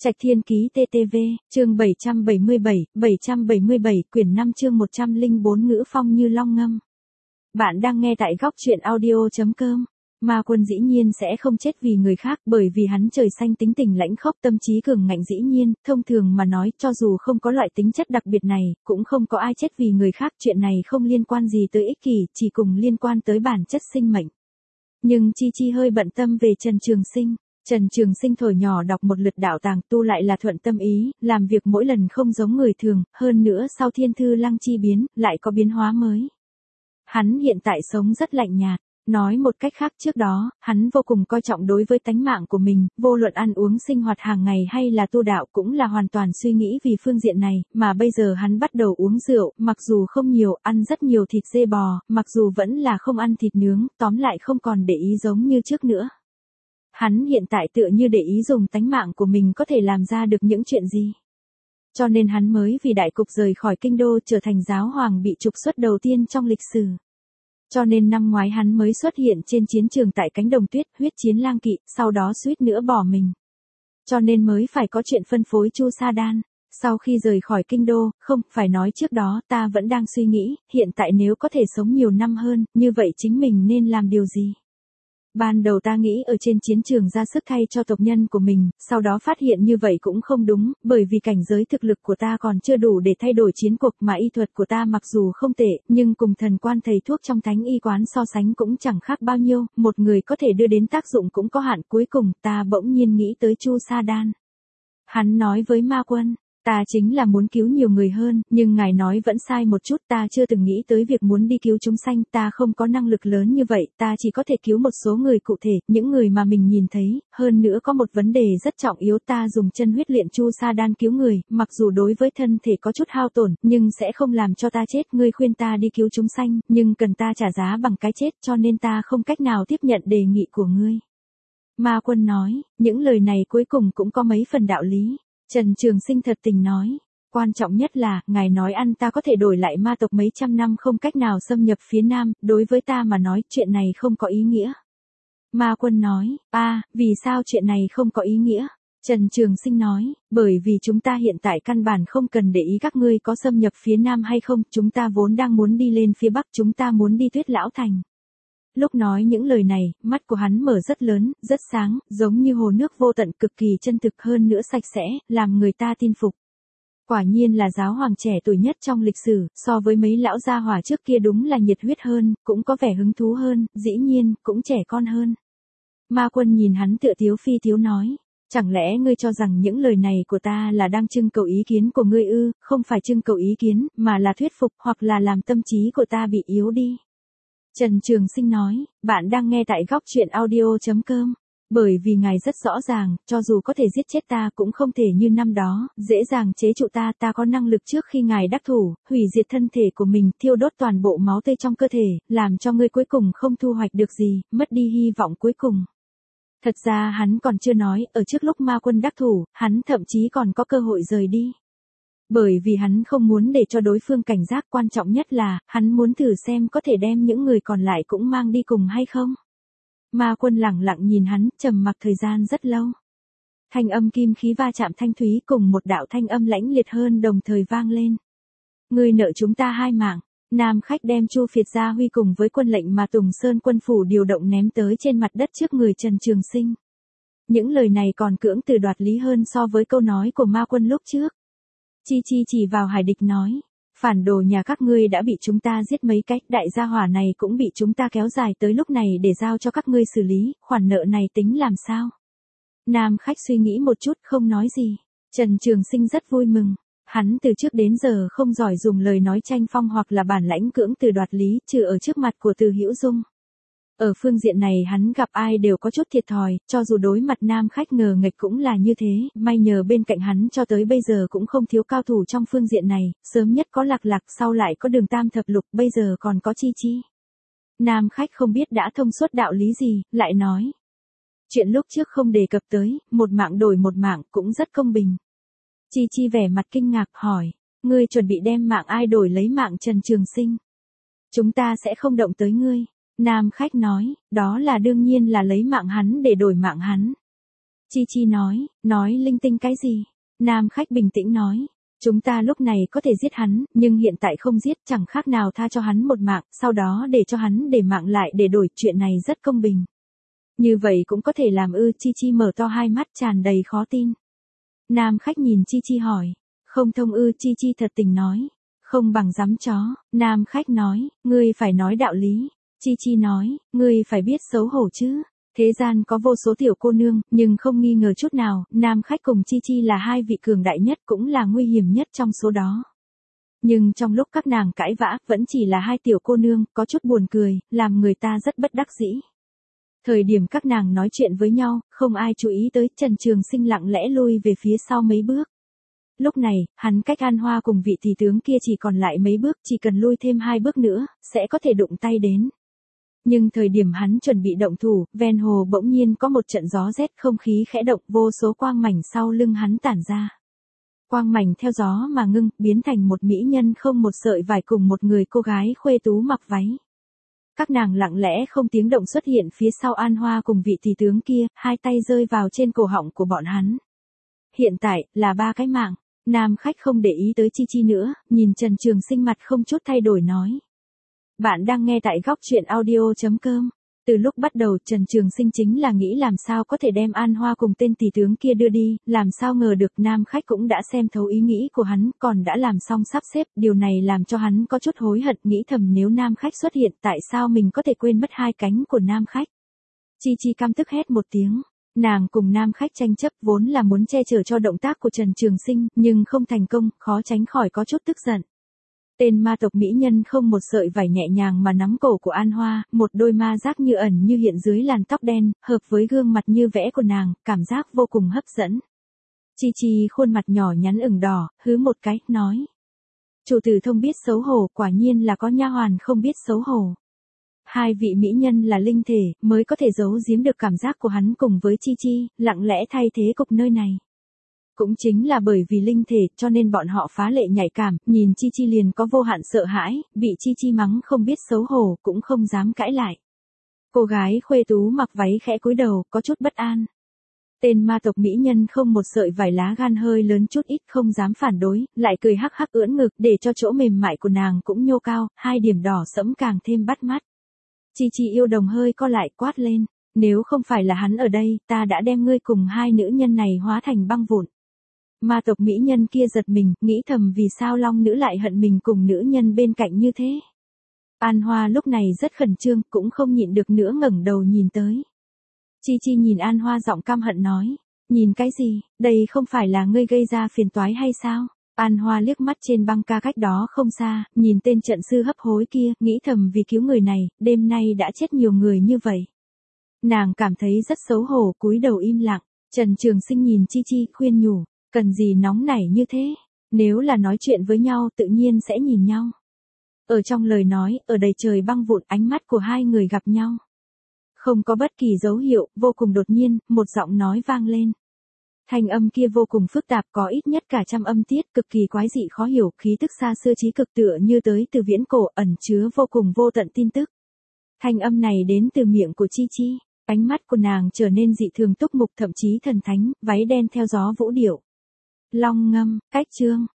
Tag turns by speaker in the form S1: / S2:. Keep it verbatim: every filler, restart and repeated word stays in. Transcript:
S1: Trạch Thiên Ký tê tê vê, chương bảy trăm bảy mươi bảy, bảy trăm bảy mươi bảy, quyển năm chương một trăm lẻ bốn ngữ phong như long ngâm. Bạn đang nghe tại góc truyện audio chấm com. Ma Quân dĩ nhiên sẽ không chết vì người khác, bởi vì hắn trời xanh tính tình lãnh khốc, tâm trí cường ngạnh. Dĩ nhiên, thông thường mà nói, cho dù không có loại tính chất đặc biệt này, cũng không có ai chết vì người khác. Chuyện này không liên quan gì tới ích kỷ, chỉ cùng liên quan tới bản chất sinh mệnh. Nhưng Chi Chi hơi bận tâm về Trần Trường Sinh. Trần Trường Sinh thổi nhỏ đọc một lượt đạo tàng tu lại là thuận tâm ý, làm việc mỗi lần không giống người thường, hơn nữa sau thiên thư lăng chi biến, lại có biến hóa mới. Hắn hiện tại sống rất lạnh nhạt, nói một cách khác trước đó, hắn vô cùng coi trọng đối với tánh mạng của mình, vô luận ăn uống sinh hoạt hàng ngày hay là tu đạo cũng là hoàn toàn suy nghĩ vì phương diện này, mà bây giờ hắn bắt đầu uống rượu, mặc dù không nhiều, ăn rất nhiều thịt dê bò, mặc dù vẫn là không ăn thịt nướng, tóm lại không còn để ý giống như trước nữa. Hắn hiện tại tựa như để ý dùng tánh mạng của mình có thể làm ra được những chuyện gì. Cho nên hắn mới vì đại cục rời khỏi kinh đô, trở thành giáo hoàng bị trục xuất đầu tiên trong lịch sử. Cho nên năm ngoái hắn mới xuất hiện trên chiến trường tại cánh đồng tuyết, huyết chiến lang kỵ, sau đó suýt nữa bỏ mình. Cho nên mới phải có chuyện phân phối Chu Sa Đan. Sau khi rời khỏi kinh đô, không, phải nói trước đó ta vẫn đang suy nghĩ, hiện tại nếu có thể sống nhiều năm hơn, như vậy chính mình nên làm điều gì? Ban đầu ta nghĩ ở trên chiến trường ra sức thay cho tộc nhân của mình, sau đó phát hiện như vậy cũng không đúng, bởi vì cảnh giới thực lực của ta còn chưa đủ để thay đổi chiến cuộc, mà y thuật của ta mặc dù không tệ, nhưng cùng thần quan thầy thuốc trong thánh y quán so sánh cũng chẳng khác bao nhiêu, một người có thể đưa đến tác dụng cũng có hạn. Cuối cùng ta bỗng nhiên nghĩ tới Chu Sa Đan. Hắn nói với Ma Quân, ta chính là muốn cứu nhiều người hơn, nhưng ngài nói vẫn sai một chút, ta chưa từng nghĩ tới việc muốn đi cứu chúng sanh, ta không có năng lực lớn như vậy, ta chỉ có thể cứu một số người cụ thể, những người mà mình nhìn thấy, hơn nữa có một vấn đề rất trọng yếu, ta dùng chân huyết luyện Chu Sa Đan cứu người, mặc dù đối với thân thể có chút hao tổn, nhưng sẽ không làm cho ta chết, ngươi khuyên ta đi cứu chúng sanh, nhưng cần ta trả giá bằng cái chết, cho nên ta không cách nào tiếp nhận đề nghị của ngươi. Ma Quân nói, những lời này cuối cùng cũng có mấy phần đạo lý. Trần Trường Sinh thật tình nói, quan trọng nhất là, ngài nói ăn ta có thể đổi lại ma tộc mấy trăm năm không cách nào xâm nhập phía Nam, đối với ta mà nói chuyện này không có ý nghĩa. Ma Quân nói, a, à, vì sao chuyện này không có ý nghĩa? Trần Trường Sinh nói, bởi vì chúng ta hiện tại căn bản không cần để ý các ngươi có xâm nhập phía Nam hay không, chúng ta vốn đang muốn đi lên phía Bắc, chúng ta muốn đi Tuyết Lão Thành. Lúc nói những lời này, mắt của hắn mở rất lớn, rất sáng, giống như hồ nước vô tận, cực kỳ chân thực, hơn nữa sạch sẽ, làm người ta tin phục. Quả nhiên là giáo hoàng trẻ tuổi nhất trong lịch sử, so với mấy lão gia hỏa trước kia đúng là nhiệt huyết hơn, cũng có vẻ hứng thú hơn, dĩ nhiên, cũng trẻ con hơn. Ma Quân nhìn hắn tựa tiếu phi tiếu nói, chẳng lẽ ngươi cho rằng những lời này của ta là đang trưng cầu ý kiến của ngươi ư? Không phải trưng cầu ý kiến, mà là thuyết phục, hoặc là làm tâm trí của ta bị yếu đi. Trần Trường Sinh nói, bạn đang nghe tại góc truyện audio chấm com. Bởi vì ngài rất rõ ràng, cho dù có thể giết chết ta cũng không thể như năm đó, dễ dàng chế trụ ta, ta có năng lực trước khi ngài đắc thủ, hủy diệt thân thể của mình, thiêu đốt toàn bộ máu tươi trong cơ thể, làm cho ngươi cuối cùng không thu hoạch được gì, mất đi hy vọng cuối cùng. Thật ra hắn còn chưa nói, ở trước lúc Ma Quân đắc thủ, hắn thậm chí còn có cơ hội rời đi. Bởi vì hắn không muốn để cho đối phương cảnh giác, quan trọng nhất là, hắn muốn thử xem có thể đem những người còn lại cũng mang đi cùng hay không. Ma Quân lẳng lặng nhìn hắn, trầm mặc thời gian rất lâu. Thanh âm kim khí va chạm thanh thúy cùng một đạo thanh âm lãnh liệt hơn đồng thời vang lên. Ngươi nợ chúng ta hai mạng. Nam khách đem Chu Phiệt Gia Huy cùng với quân lệnh mà Tùng Sơn quân phủ điều động ném tới trên mặt đất trước người Trần Trường Sinh. Những lời này còn cưỡng từ đoạt lý hơn so với câu nói của Ma Quân lúc trước. Chi Chi chỉ vào Hải Địch nói, phản đồ nhà các ngươi đã bị chúng ta giết mấy cách, đại gia hỏa này cũng bị chúng ta kéo dài tới lúc này để giao cho các ngươi xử lý, khoản nợ này tính làm sao? Nam khách suy nghĩ một chút không nói gì. Trần Trường Sinh rất vui mừng. Hắn từ trước đến giờ không giỏi dùng lời nói tranh phong hoặc là bản lãnh cưỡng từ đoạt lý, trừ ở trước mặt của Từ Hữu Dung. Ở phương diện này hắn gặp ai đều có chút thiệt thòi, cho dù đối mặt nam khách ngờ nghệch cũng là như thế, may nhờ bên cạnh hắn cho tới bây giờ cũng không thiếu cao thủ trong phương diện này, sớm nhất có Lạc Lạc, sau lại có Đường Tam Thập Lục, bây giờ còn có Chi Chi. Nam khách không biết đã thông suốt đạo lý gì, lại nói. Chuyện lúc trước không đề cập tới, một mạng đổi một mạng cũng rất công bình. Chi Chi vẻ mặt kinh ngạc hỏi, ngươi chuẩn bị đem mạng ai đổi lấy mạng Trần Trường Sinh? Chúng ta sẽ không động tới ngươi. Nam khách nói, đó là đương nhiên là lấy mạng hắn để đổi mạng hắn. Chi Chi nói, nói linh tinh cái gì? Nam khách bình tĩnh nói, chúng ta lúc này có thể giết hắn, nhưng hiện tại không giết chẳng khác nào tha cho hắn một mạng, sau đó để cho hắn để mạng lại để đổi, chuyện này rất công bình. Như vậy cũng có thể làm ư? Chi Chi mở to hai mắt tràn đầy khó tin. Nam khách nhìn Chi Chi hỏi, không thông ư? Chi Chi thật tình nói, không bằng dám chó. Nam khách nói, ngươi phải nói đạo lý. Chi Chi nói, ngươi phải biết xấu hổ chứ. Thế gian có vô số tiểu cô nương, nhưng không nghi ngờ chút nào, Nam khách cùng Chi Chi là hai vị cường đại nhất cũng là nguy hiểm nhất trong số đó. Nhưng trong lúc các nàng cãi vã, vẫn chỉ là hai tiểu cô nương, có chút buồn cười, làm người ta rất bất đắc dĩ. Thời điểm các nàng nói chuyện với nhau, không ai chú ý tới, Trần Trường Sinh lặng lẽ lui về phía sau mấy bước. Lúc này, hắn cách An Hoa cùng vị tỷ tướng kia chỉ còn lại mấy bước, chỉ cần lui thêm hai bước nữa, sẽ có thể đụng tay đến. Nhưng thời điểm hắn chuẩn bị động thủ, ven hồ bỗng nhiên có một trận gió rét, không khí khẽ động, vô số quang mảnh sau lưng hắn tản ra. Quang mảnh theo gió mà ngưng, biến thành một mỹ nhân không một sợi vải cùng một người cô gái khuê tú mặc váy. Các nàng lặng lẽ không tiếng động xuất hiện phía sau An Hoa cùng vị tỷ tướng kia, hai tay rơi vào trên cổ họng của bọn hắn. Hiện tại, là ba cái mạng. Nam khách không để ý tới Chi Chi nữa, nhìn Trần Trường Sinh mặt không chút thay đổi nói. Bạn đang nghe tại góc truyện audio chấm com. Từ lúc bắt đầu Trần Trường Sinh chính là nghĩ làm sao có thể đem An Hoa cùng tên tỷ tướng kia đưa đi, làm sao ngờ được Nam khách cũng đã xem thấu ý nghĩ của hắn, còn đã làm xong sắp xếp, điều này làm cho hắn có chút hối hận, nghĩ thầm nếu Nam khách xuất hiện tại sao mình có thể quên mất hai cánh của Nam khách. Chi Chi căm tức hét một tiếng. Nàng cùng Nam khách tranh chấp vốn là muốn che chở cho động tác của Trần Trường Sinh, nhưng không thành công, khó tránh khỏi có chút tức giận. Tên ma tộc mỹ nhân không một sợi vải nhẹ nhàng mà nắm cổ của An Hoa, một đôi ma giác như ẩn như hiện dưới làn tóc đen, hợp với gương mặt như vẽ của nàng, cảm giác vô cùng hấp dẫn. Chi Chi khuôn mặt nhỏ nhắn ửng đỏ, hứ một cái, nói. Chủ tử thông biết xấu hổ, quả nhiên là có nha hoàn không biết xấu hổ. Hai vị mỹ nhân là linh thể, mới có thể giấu giếm được cảm giác của hắn cùng với Chi Chi, lặng lẽ thay thế cục nơi này. Cũng chính là bởi vì linh thể, cho nên bọn họ phá lệ nhạy cảm, nhìn Chi Chi liền có vô hạn sợ hãi, bị Chi Chi mắng không biết xấu hổ, cũng không dám cãi lại. Cô gái khuê tú mặc váy khẽ cúi đầu, có chút bất an. Tên ma tộc mỹ nhân không một sợi vải lá gan hơi lớn chút ít, không dám phản đối, lại cười hắc hắc ưỡn ngực, để cho chỗ mềm mại của nàng cũng nhô cao, hai điểm đỏ sẫm càng thêm bắt mắt. Chi Chi yêu đồng hơi co lại, quát lên, nếu không phải là hắn ở đây, ta đã đem ngươi cùng hai nữ nhân này hóa thành băng vụn. Ma tộc mỹ nhân kia giật mình, nghĩ thầm vì sao long nữ lại hận mình cùng nữ nhân bên cạnh như thế. An Hoa lúc này rất khẩn trương, cũng không nhịn được nữa ngẩng đầu nhìn tới. Chi Chi nhìn An Hoa giọng căm hận nói, nhìn cái gì, đây không phải là ngươi gây ra phiền toái hay sao? An Hoa liếc mắt trên băng ca cách đó không xa, nhìn tên trận sư hấp hối kia, nghĩ thầm vì cứu người này, đêm nay đã chết nhiều người như vậy. Nàng cảm thấy rất xấu hổ, cúi đầu im lặng. Trần Trường Sinh nhìn Chi Chi, khuyên nhủ, cần gì nóng nảy như thế, nếu là nói chuyện với nhau tự nhiên sẽ nhìn nhau. Ở trong lời nói, ở đầy trời băng vụn, ánh mắt của hai người gặp nhau. Không có bất kỳ dấu hiệu, vô cùng đột nhiên, một giọng nói vang lên. Thanh âm kia vô cùng phức tạp, có ít nhất cả trăm âm tiết, cực kỳ quái dị khó hiểu, khí tức xa xưa trí cực tựa như tới từ viễn cổ, ẩn chứa vô cùng vô tận tin tức. Thanh âm này đến từ miệng của Chi Chi, ánh mắt của nàng trở nên dị thường túc mục, thậm chí thần thánh, váy đen theo gió vũ điệu. Long ngâm, cách chương,